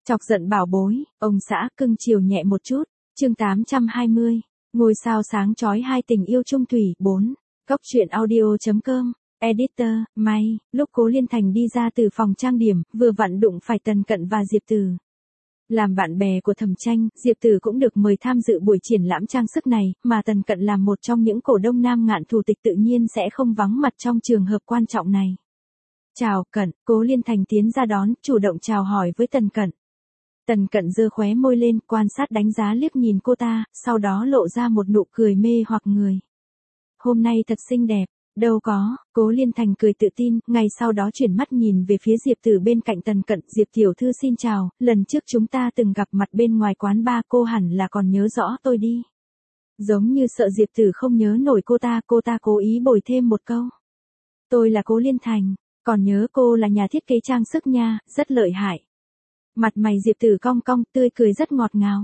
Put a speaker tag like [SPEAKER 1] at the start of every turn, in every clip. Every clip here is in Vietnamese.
[SPEAKER 1] Chọc giận bảo bối, ông xã cưng chiều nhẹ một chút. Chương 820. Ngôi sao sáng chói hai tình yêu chung thủy 4. Góc truyện audio.com. Editor, May. Lúc Cố Liên Thành đi ra từ phòng trang điểm, vừa vặn đụng phải Tần Cận và Diệp Tử. Làm bạn bè của Thẩm Tranh, Diệp Tử cũng được mời tham dự buổi triển lãm trang sức này, mà Tần Cận làm một trong những cổ đông Nam Ngạn thủ tịch tự nhiên sẽ không vắng mặt trong trường hợp quan trọng này. Chào, Cận, Cố Liên Thành tiến ra đón, chủ động chào hỏi với Tần Cận. Tần Cận giơ khóe môi lên, quan sát đánh giá liếc nhìn cô ta, sau đó lộ ra một nụ cười mê hoặc người. Hôm nay thật xinh đẹp, đâu có, Cố Liên Thành cười tự tin, ngày sau đó chuyển mắt nhìn về phía Diệp Tử bên cạnh Tần Cận. Diệp tiểu thư xin chào, lần trước chúng ta từng gặp mặt bên ngoài quán bar, cô hẳn là còn nhớ rõ tôi đi. Giống như sợ Diệp Tử không nhớ nổi cô ta cố ý bồi thêm một câu. Tôi là Cố Liên Thành, còn nhớ cô là nhà thiết kế trang sức nha, rất lợi hại. Mặt mày Diệp Tử cong cong, tươi cười rất ngọt ngào.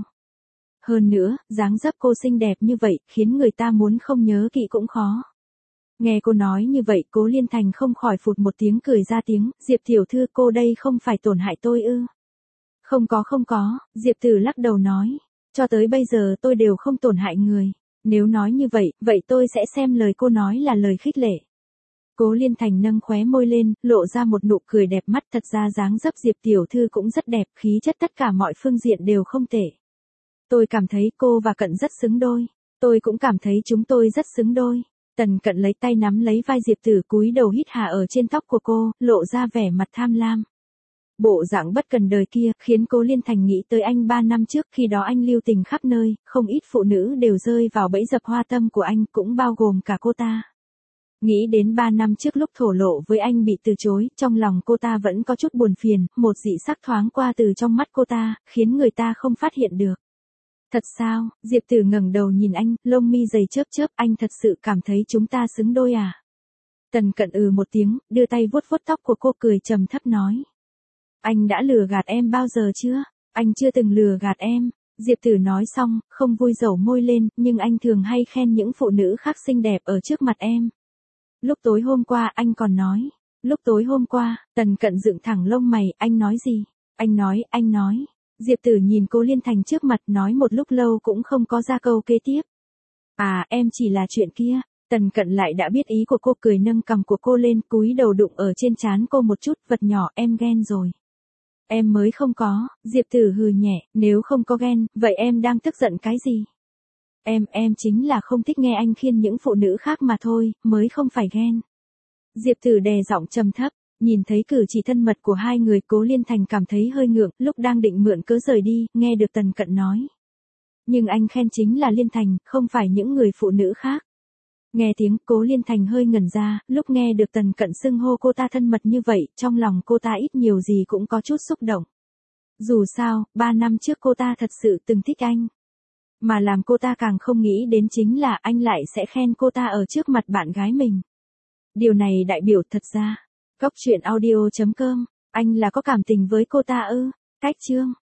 [SPEAKER 1] Hơn nữa, dáng dấp cô xinh đẹp như vậy, khiến người ta muốn không nhớ kỹ cũng khó. Nghe cô nói như vậy, Cố Liên Thành không khỏi phụt một tiếng cười ra tiếng. Diệp tiểu thư, cô đây không phải tổn hại tôi ư? Không có, Diệp Tử lắc đầu nói. Cho tới bây giờ tôi đều không tổn hại người. Nếu nói như vậy, vậy tôi sẽ xem lời cô nói là lời khích lệ. Cố Liên Thành nâng khóe môi lên, lộ ra một nụ cười đẹp mắt. Thật ra dáng dấp Diệp tiểu thư cũng rất đẹp, khí chất tất cả mọi phương diện đều không tệ. Tôi cảm thấy cô và Cận rất xứng đôi. Tôi cũng cảm thấy chúng tôi rất xứng đôi. Tần Cận lấy tay nắm lấy vai Diệp Tử, cúi đầu hít hà ở trên tóc của cô, lộ ra vẻ mặt tham lam. Bộ dạng bất cần đời kia, khiến Cố Liên Thành nghĩ tới anh 3 năm trước, khi đó anh lưu tình khắp nơi, không ít phụ nữ đều rơi vào bẫy dập hoa tâm của anh, cũng bao gồm cả cô ta. Nghĩ đến 3 năm trước lúc thổ lộ với anh bị từ chối, trong lòng cô ta vẫn có chút buồn phiền, một dị sắc thoáng qua từ trong mắt cô ta, khiến người ta không phát hiện được. Thật sao? Diệp Tử ngẩng đầu nhìn anh, lông mi dày chớp chớp, anh thật sự cảm thấy chúng ta xứng đôi à? Tần Cận một tiếng, đưa tay vuốt vuốt tóc của cô, cười trầm thấp nói. Anh đã lừa gạt em bao giờ chưa? Anh chưa từng lừa gạt em. Diệp Tử nói xong, không vui dẩu môi lên, nhưng anh thường hay khen những phụ nữ khác xinh đẹp ở trước mặt em. Lúc tối hôm qua anh còn nói. Lúc tối hôm qua, Tần Cận dựng thẳng lông mày, anh nói gì? Anh nói. Diệp Tử nhìn Cố Liên Thành trước mặt, nói một lúc lâu cũng không có ra câu kế tiếp. À, em chỉ là chuyện kia. Tần Cận lại đã biết ý của cô, cười nâng cằm của cô lên, cúi đầu đụng ở trên trán cô một chút. Vật nhỏ, em ghen rồi. Em mới không có. Diệp Tử hừ nhẹ, nếu không có ghen, vậy em đang tức giận cái gì? Em chính là không thích nghe anh khiên những phụ nữ khác mà thôi, mới không phải ghen. Diệp Tử đè giọng trầm thấp, nhìn thấy cử chỉ thân mật của hai người, Cố Liên Thành cảm thấy hơi ngượng, lúc đang định mượn cớ rời đi, nghe được Tần Cận nói. Nhưng anh khen chính là Liên Thành, không phải những người phụ nữ khác. Nghe tiếng, Cố Liên Thành hơi ngẩn ra, lúc nghe được Tần Cận xưng hô cô ta thân mật như vậy, trong lòng cô ta ít nhiều gì cũng có chút xúc động. Dù sao, 3 năm trước cô ta thật sự từng thích anh. Mà làm cô ta càng không nghĩ đến chính là anh lại sẽ khen cô ta ở trước mặt bạn gái mình. Điều này đại biểu thật ra. Góc truyện audio.com. Anh là có cảm tình với cô ta ư? Cách chương.